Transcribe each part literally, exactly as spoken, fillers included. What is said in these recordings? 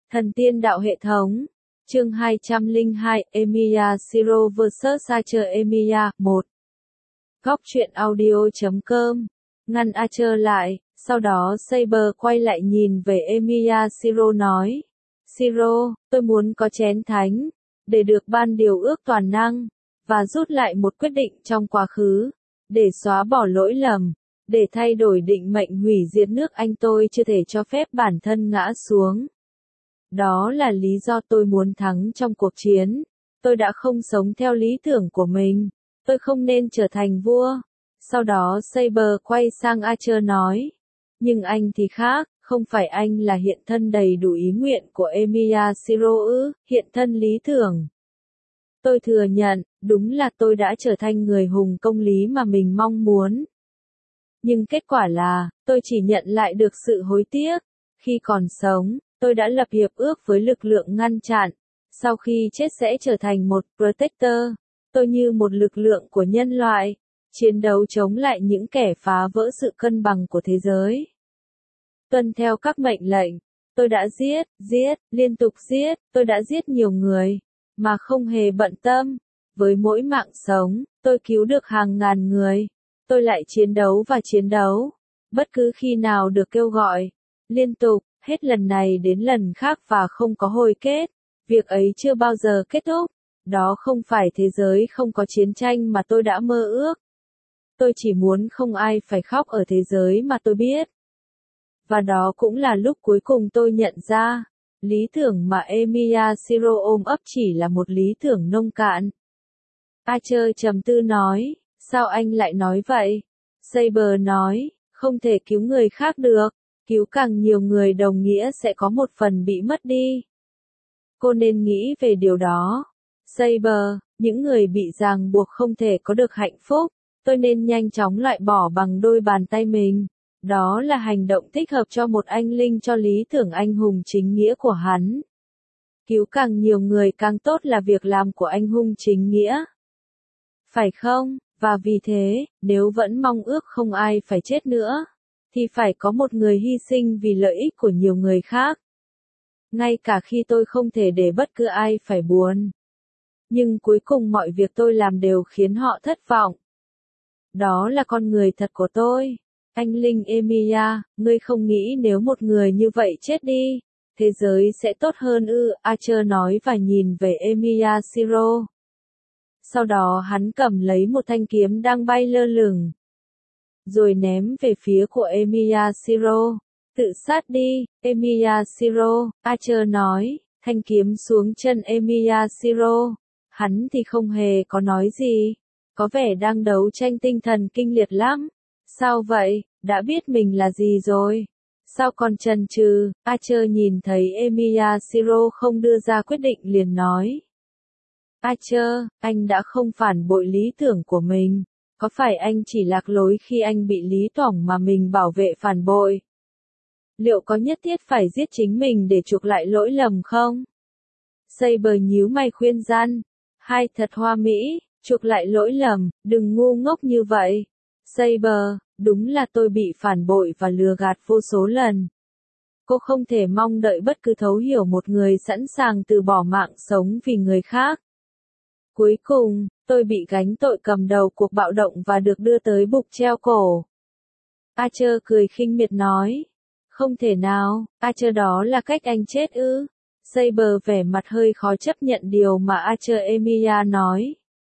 Thần tiên đạo hệ thống. Chương hai trăm lẻ hai, Emiya Zero versus Archer Emiya, một. Góc truyện audio chấm com. Ngăn Archer lại, sau đó Saber quay lại nhìn về Emiya Zero nói. Zero, tôi muốn có chén thánh, để được ban điều ước toàn năng, và rút lại một quyết định trong quá khứ, để xóa bỏ lỗi lầm, để thay đổi định mệnh hủy diệt nước Anh. Tôi chưa thể cho phép bản thân ngã xuống. Đó là lý do tôi muốn thắng trong cuộc chiến. Tôi đã không sống theo lý tưởng của mình. Tôi không nên trở thành vua. Sau đó Saber quay sang Archer nói. Nhưng anh thì khác, không phải anh là hiện thân đầy đủ ý nguyện của Emiya Zero ư, hiện thân lý tưởng. Tôi thừa nhận, đúng là tôi đã trở thành người hùng công lý mà mình mong muốn. Nhưng kết quả là, tôi chỉ nhận lại được sự hối tiếc. Khi còn sống, tôi đã lập hiệp ước với lực lượng ngăn chặn. Sau khi chết sẽ trở thành một Protector. Tôi như một lực lượng của nhân loại. Chiến đấu chống lại những kẻ phá vỡ sự cân bằng của thế giới. Tuân theo các mệnh lệnh. Tôi đã giết, giết, liên tục giết. Tôi đã giết nhiều người. Mà không hề bận tâm. Với mỗi mạng sống, tôi cứu được hàng ngàn người. Tôi lại chiến đấu và chiến đấu. Bất cứ khi nào được kêu gọi. Liên tục, hết lần này đến lần khác và không có hồi kết. Việc ấy chưa bao giờ kết thúc. Đó không phải thế giới không có chiến tranh mà tôi đã mơ ước. Tôi chỉ muốn không ai phải khóc ở thế giới mà tôi biết. Và đó cũng là lúc cuối cùng tôi nhận ra, lý tưởng mà Emiya Zero ôm ấp chỉ là một lý tưởng nông cạn. Archer trầm tư nói, sao anh lại nói vậy? Saber nói, không thể cứu người khác được, cứu càng nhiều người đồng nghĩa sẽ có một phần bị mất đi. Cô nên nghĩ về điều đó. Saber, những người bị ràng buộc không thể có được hạnh phúc, tôi nên nhanh chóng loại bỏ bằng đôi bàn tay mình. Đó là hành động thích hợp cho một anh linh cho lý tưởng anh hùng chính nghĩa của hắn. Cứu càng nhiều người càng tốt là việc làm của anh hùng chính nghĩa. Phải không? Và vì thế, nếu vẫn mong ước không ai phải chết nữa, thì phải có một người hy sinh vì lợi ích của nhiều người khác. Ngay cả khi tôi không thể để bất cứ ai phải buồn. Nhưng cuối cùng mọi việc tôi làm đều khiến họ thất vọng. Đó là con người thật của tôi. Anh linh Emiya, ngươi không nghĩ nếu một người như vậy chết đi, thế giới sẽ tốt hơn ư? Archer nói và nhìn về Emiya Zero. Sau đó hắn cầm lấy một thanh kiếm đang bay lơ lửng. Rồi ném về phía của Emiya Zero. Tự sát đi, Emiya Zero, Archer nói, thanh kiếm xuống chân Emiya Zero. Hắn thì không hề có nói gì. Có vẻ đang đấu tranh tinh thần kinh liệt lắm. Sao vậy, đã biết mình là gì rồi? Sao còn chần chừ? Archer nhìn thấy Emiya Zero không đưa ra quyết định liền nói. Archer, anh đã không phản bội lý tưởng của mình. Có phải anh chỉ lạc lối khi anh bị lý tưởng mà mình bảo vệ phản bội? Liệu có nhất thiết phải giết chính mình để chuộc lại lỗi lầm không? Saber nhíu mày khuyên răn. Hai thật hoa mỹ, chuộc lại lỗi lầm, đừng ngu ngốc như vậy. Saber, đúng là tôi bị phản bội và lừa gạt vô số lần. Cô không thể mong đợi bất cứ thấu hiểu một người sẵn sàng từ bỏ mạng sống vì người khác. Cuối cùng, tôi bị gánh tội cầm đầu cuộc bạo động và được đưa tới bục treo cổ. Archer cười khinh miệt nói. Không thể nào, Archer đó là cách anh chết ư? Saber vẻ mặt hơi khó chấp nhận điều mà Archer Emiya nói.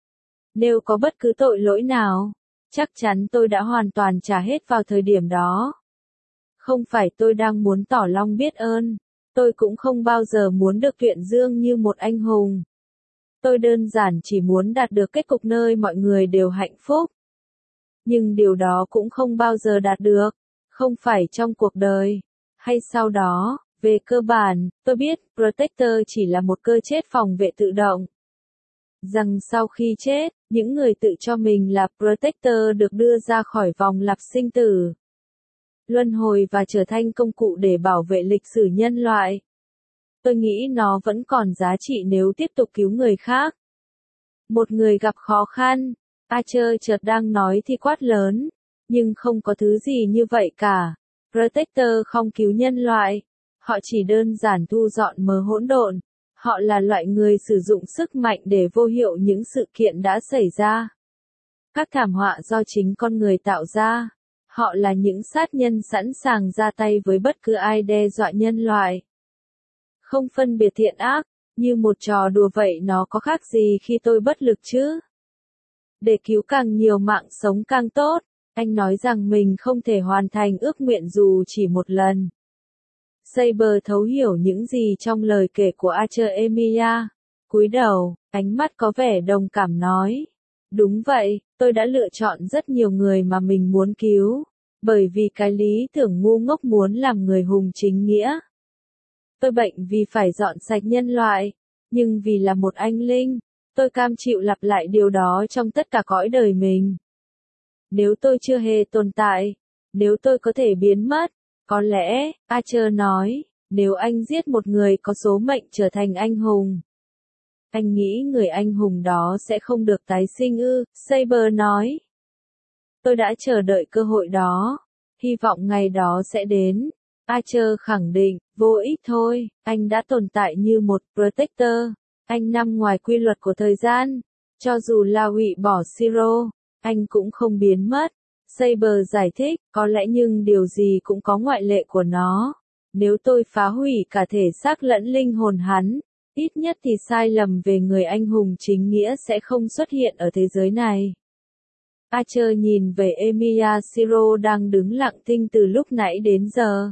Nếu có bất cứ tội lỗi nào, chắc chắn tôi đã hoàn toàn trả hết vào thời điểm đó. Không phải tôi đang muốn tỏ lòng biết ơn, tôi cũng không bao giờ muốn được tuyên dương như một anh hùng. Tôi đơn giản chỉ muốn đạt được kết cục nơi mọi người đều hạnh phúc. Nhưng điều đó cũng không bao giờ đạt được, không phải trong cuộc đời, hay sau đó. Về cơ bản, tôi biết, Protector chỉ là một cơ chết phòng vệ tự động. Rằng sau khi chết, những người tự cho mình là Protector được đưa ra khỏi vòng lặp sinh tử, luân hồi và trở thành công cụ để bảo vệ lịch sử nhân loại. Tôi nghĩ nó vẫn còn giá trị nếu tiếp tục cứu người khác. Một người gặp khó khăn, Archer chợt đang nói thì quát lớn, nhưng không có thứ gì như vậy cả. Protector không cứu nhân loại. Họ chỉ đơn giản thu dọn mớ hỗn độn. Họ là loại người sử dụng sức mạnh để vô hiệu những sự kiện đã xảy ra. Các thảm họa do chính con người tạo ra. Họ là những sát nhân sẵn sàng ra tay với bất cứ ai đe dọa nhân loại. Không phân biệt thiện ác, như một trò đùa vậy nó có khác gì khi tôi bất lực chứ? Để cứu càng nhiều mạng sống càng tốt, anh nói rằng mình không thể hoàn thành ước nguyện dù chỉ một lần. Saber thấu hiểu những gì trong lời kể của Archer Emilia. Cúi đầu, ánh mắt có vẻ đồng cảm nói. Đúng vậy, tôi đã lựa chọn rất nhiều người mà mình muốn cứu. Bởi vì cái lý tưởng ngu ngốc muốn làm người hùng chính nghĩa. Tôi bệnh vì phải dọn sạch nhân loại. Nhưng vì là một anh linh, tôi cam chịu lặp lại điều đó trong tất cả cõi đời mình. Nếu tôi chưa hề tồn tại, nếu tôi có thể biến mất, có lẽ, Archer nói, nếu anh giết một người có số mệnh trở thành anh hùng. Anh nghĩ người anh hùng đó sẽ không được tái sinh ư, Saber nói. Tôi đã chờ đợi cơ hội đó, hy vọng ngày đó sẽ đến. Archer khẳng định, vô ích thôi, anh đã tồn tại như một protector, anh nằm ngoài quy luật của thời gian. Cho dù là hủy bỏ Zero, anh cũng không biến mất. Saber giải thích, có lẽ nhưng điều gì cũng có ngoại lệ của nó. Nếu tôi phá hủy cả thể xác lẫn linh hồn hắn, ít nhất thì sai lầm về người anh hùng chính nghĩa sẽ không xuất hiện ở thế giới này. Archer nhìn về Emilia Siro đang đứng lặng thinh từ lúc nãy đến giờ.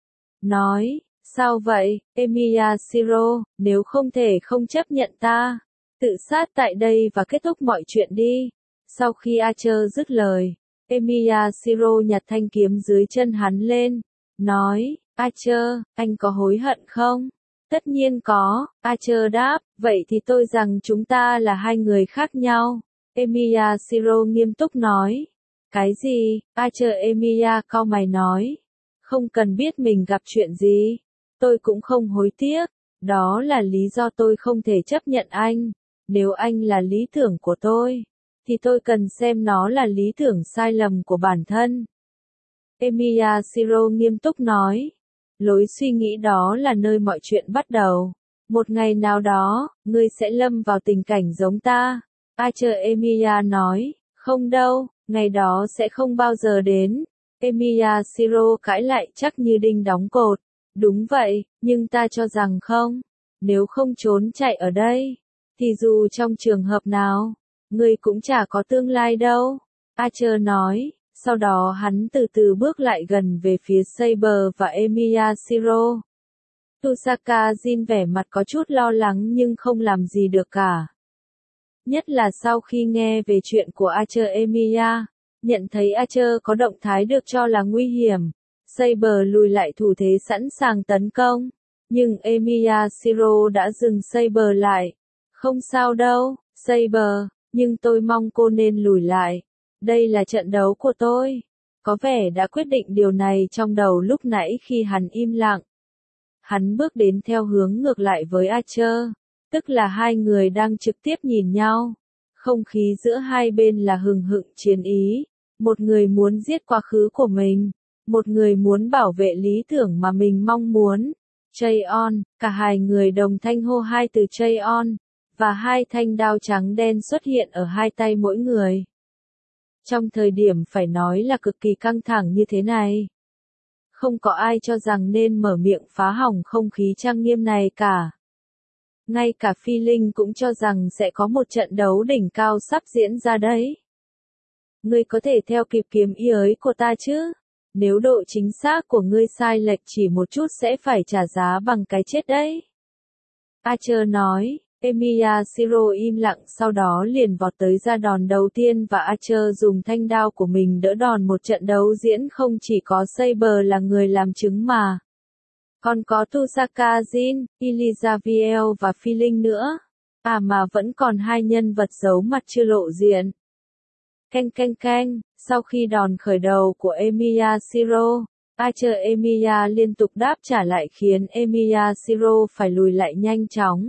Nói, sao vậy, Emilia Siro, nếu không thể không chấp nhận ta, tự sát tại đây và kết thúc mọi chuyện đi. Sau khi Archer dứt lời, Emilia Siro nhặt thanh kiếm dưới chân hắn lên, nói, Archer, anh có hối hận không? Tất nhiên có, Archer đáp, vậy thì tôi rằng chúng ta là hai người khác nhau. Emilia Siro nghiêm túc nói. Cái gì? Archer Emilia cau mày nói. Không cần biết mình gặp chuyện gì. Tôi cũng không hối tiếc. Đó là lý do tôi không thể chấp nhận anh. Nếu anh là lý tưởng của tôi, thì tôi cần xem nó là lý tưởng sai lầm của bản thân. Emilia Siro nghiêm túc nói. Lối suy nghĩ đó là nơi mọi chuyện bắt đầu. Một ngày nào đó, ngươi sẽ lâm vào tình cảnh giống ta. Archer Emilia nói, không đâu, ngày đó sẽ không bao giờ đến. Emilia Siro cãi lại chắc như đinh đóng cột. Đúng vậy, nhưng ta cho rằng không. Nếu không trốn chạy ở đây, thì dù trong trường hợp nào, ngươi cũng chả có tương lai đâu. Archer nói, sau đó hắn từ từ bước lại gần về phía Saber và Emilia Siro. Tusaka Jin vẻ mặt có chút lo lắng nhưng không làm gì được cả. Nhất là sau khi nghe về chuyện của Archer Emilia, nhận thấy Archer có động thái được cho là nguy hiểm, Saber lùi lại thủ thế sẵn sàng tấn công, nhưng Emilia Siro đã dừng Saber lại. Không sao đâu, Saber, nhưng tôi mong cô nên lùi lại. Đây là trận đấu của tôi. Có vẻ đã quyết định điều này trong đầu lúc nãy khi hắn im lặng. Hắn bước đến theo hướng ngược lại với Archer. Tức là hai người đang trực tiếp nhìn nhau. Không khí giữa hai bên là hừng hực chiến ý. Một người muốn giết quá khứ của mình. Một người muốn bảo vệ lý tưởng mà mình mong muốn. Chay on, cả hai người đồng thanh hô hai từ chay on. Và hai thanh đao trắng đen xuất hiện ở hai tay mỗi người. Trong thời điểm phải nói là cực kỳ căng thẳng như thế này. Không có ai cho rằng nên mở miệng phá hỏng không khí trang nghiêm này cả. Ngay cả Phi Linh cũng cho rằng sẽ có một trận đấu đỉnh cao sắp diễn ra đấy. Ngươi có thể theo kịp kiếm ý ấy của ta chứ? Nếu độ chính xác của ngươi sai lệch chỉ một chút sẽ phải trả giá bằng cái chết đấy. Archer nói, Emilia Siro im lặng sau đó liền vọt tới ra đòn đầu tiên và Archer dùng thanh đao của mình đỡ đòn. Một trận đấu diễn không chỉ có Saber là người làm chứng mà. Còn có Tusaka Jin, Elizabeth và Phi Linh nữa. À mà vẫn còn hai nhân vật giấu mặt chưa lộ diện. Canh canh canh, sau khi đòn khởi đầu của Emilia Siro, Archer Emilia liên tục đáp trả lại khiến Emilia Siro phải lùi lại nhanh chóng.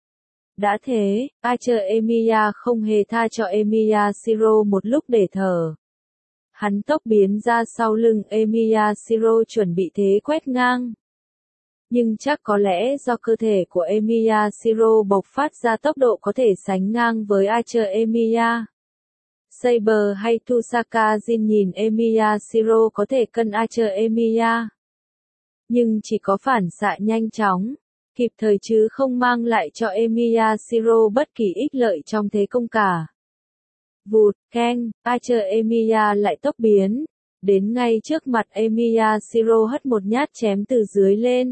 Đã thế, Archer Emilia không hề tha cho Emilia Siro một lúc để thở. Hắn tốc biến ra sau lưng Emilia Siro chuẩn bị thế quét ngang. Nhưng chắc có lẽ do cơ thể của Emiya Shiro bộc phát ra tốc độ có thể sánh ngang với Archer Emiya. Saber hay Tusaka Jin nhìn Emiya Shiro có thể cân Archer Emiya. Nhưng chỉ có phản xạ nhanh chóng, kịp thời chứ không mang lại cho Emiya Shiro bất kỳ ích lợi trong thế công cả. Vụt, keng, Archer Emiya lại tốc biến, đến ngay trước mặt Emiya Shiro hất một nhát chém từ dưới lên.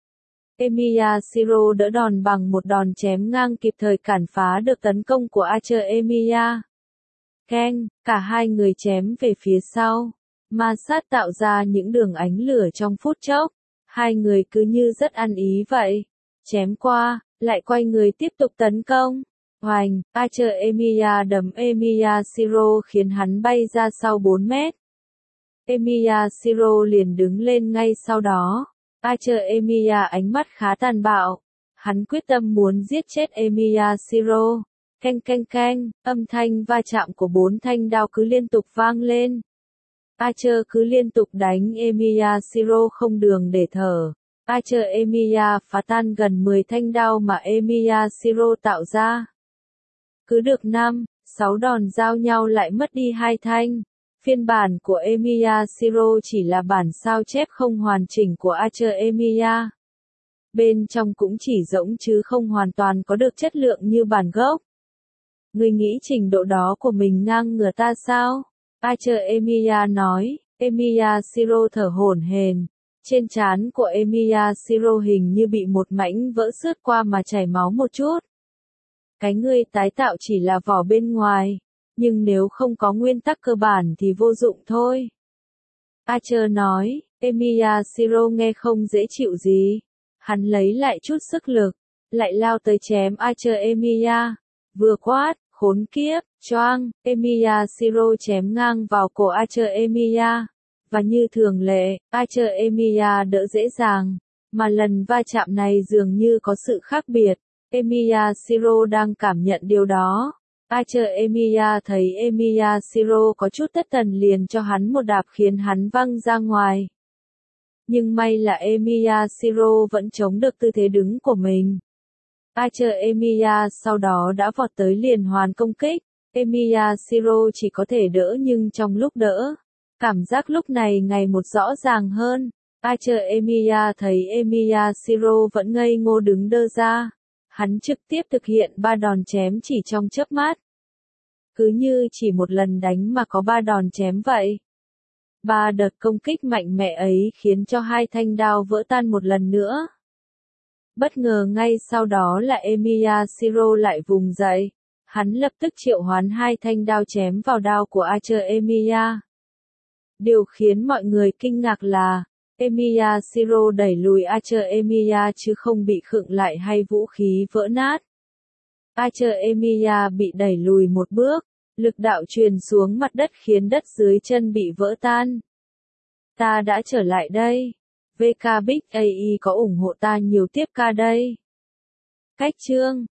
Emiya Shiro đỡ đòn bằng một đòn chém ngang kịp thời cản phá được tấn công của Archer Emiya. Keng, cả hai người chém về phía sau, ma sát tạo ra những đường ánh lửa trong phút chốc. Hai người cứ như rất ăn ý vậy. Chém qua, lại quay người tiếp tục tấn công. Hoành, Archer Emiya đấm Emiya Shiro khiến hắn bay ra sau bốn mét. Emiya Shiro liền đứng lên ngay sau đó. Archer Emiya ánh mắt khá tàn bạo. Hắn quyết tâm muốn giết chết Emiya Shiro. Keng keng keng, âm thanh va chạm của bốn thanh đao cứ liên tục vang lên. Archer cứ liên tục đánh Emiya Shiro không đường để thở. Archer Emiya phá tan gần mười thanh đao mà Emiya Shiro tạo ra. Cứ được năm, sáu đòn giao nhau lại mất đi hai thanh. Phiên bản của Emiya Shiro chỉ là bản sao chép không hoàn chỉnh của Archer Emiya. Bên trong cũng chỉ rỗng chứ không hoàn toàn có được chất lượng như bản gốc. Ngươi nghĩ trình độ đó của mình ngang ngửa ta sao? Archer Emiya nói. Emiya Shiro thở hổn hển. Trên trán của Emiya Shiro hình như bị một mảnh vỡ xước qua mà chảy máu một chút. Cái ngươi tái tạo chỉ là vỏ bên ngoài, nhưng nếu không có nguyên tắc cơ bản thì vô dụng thôi. Archer nói. Emiya Shiro nghe không dễ chịu gì. Hắn lấy lại chút sức lực, lại lao tới chém Archer Emiya. Vừa quát, khốn kiếp, choang, Emiya Shiro chém ngang vào cổ Archer Emiya. Và như thường lệ, Archer Emiya đỡ dễ dàng, mà lần va chạm này dường như có sự khác biệt. Emiya Shiro đang cảm nhận điều đó. Archer Emiya thấy Emiya Shiro có chút thất thần liền cho hắn một đạp khiến hắn văng ra ngoài. Nhưng may là Emiya Shiro vẫn chống được tư thế đứng của mình. Archer Emiya sau đó đã vọt tới liền hoàn công kích. Emiya Shiro chỉ có thể đỡ nhưng trong lúc đỡ, cảm giác lúc này ngày một rõ ràng hơn. Archer Emiya thấy Emiya Shiro vẫn ngây ngô đứng đơ ra. Hắn trực tiếp thực hiện ba đòn chém chỉ trong chớp mắt. Cứ như chỉ một lần đánh mà có ba đòn chém vậy. Ba đợt công kích mạnh mẽ ấy khiến cho hai thanh đao vỡ tan một lần nữa. Bất ngờ ngay sau đó là Emiya Shiro lại vùng dậy. Hắn lập tức triệu hoán hai thanh đao chém vào đao của Archer Emiya. Điều khiến mọi người kinh ngạc là, Emiya Shiro đẩy lùi Archer Emiya chứ không bị khựng lại hay vũ khí vỡ nát. Archer Emiya bị đẩy lùi một bước, lực đạo truyền xuống mặt đất khiến đất dưới chân bị vỡ tan. Ta đã trở lại đây. vê ca Big a e có ủng hộ ta nhiều tiếp ca đây. Cách chương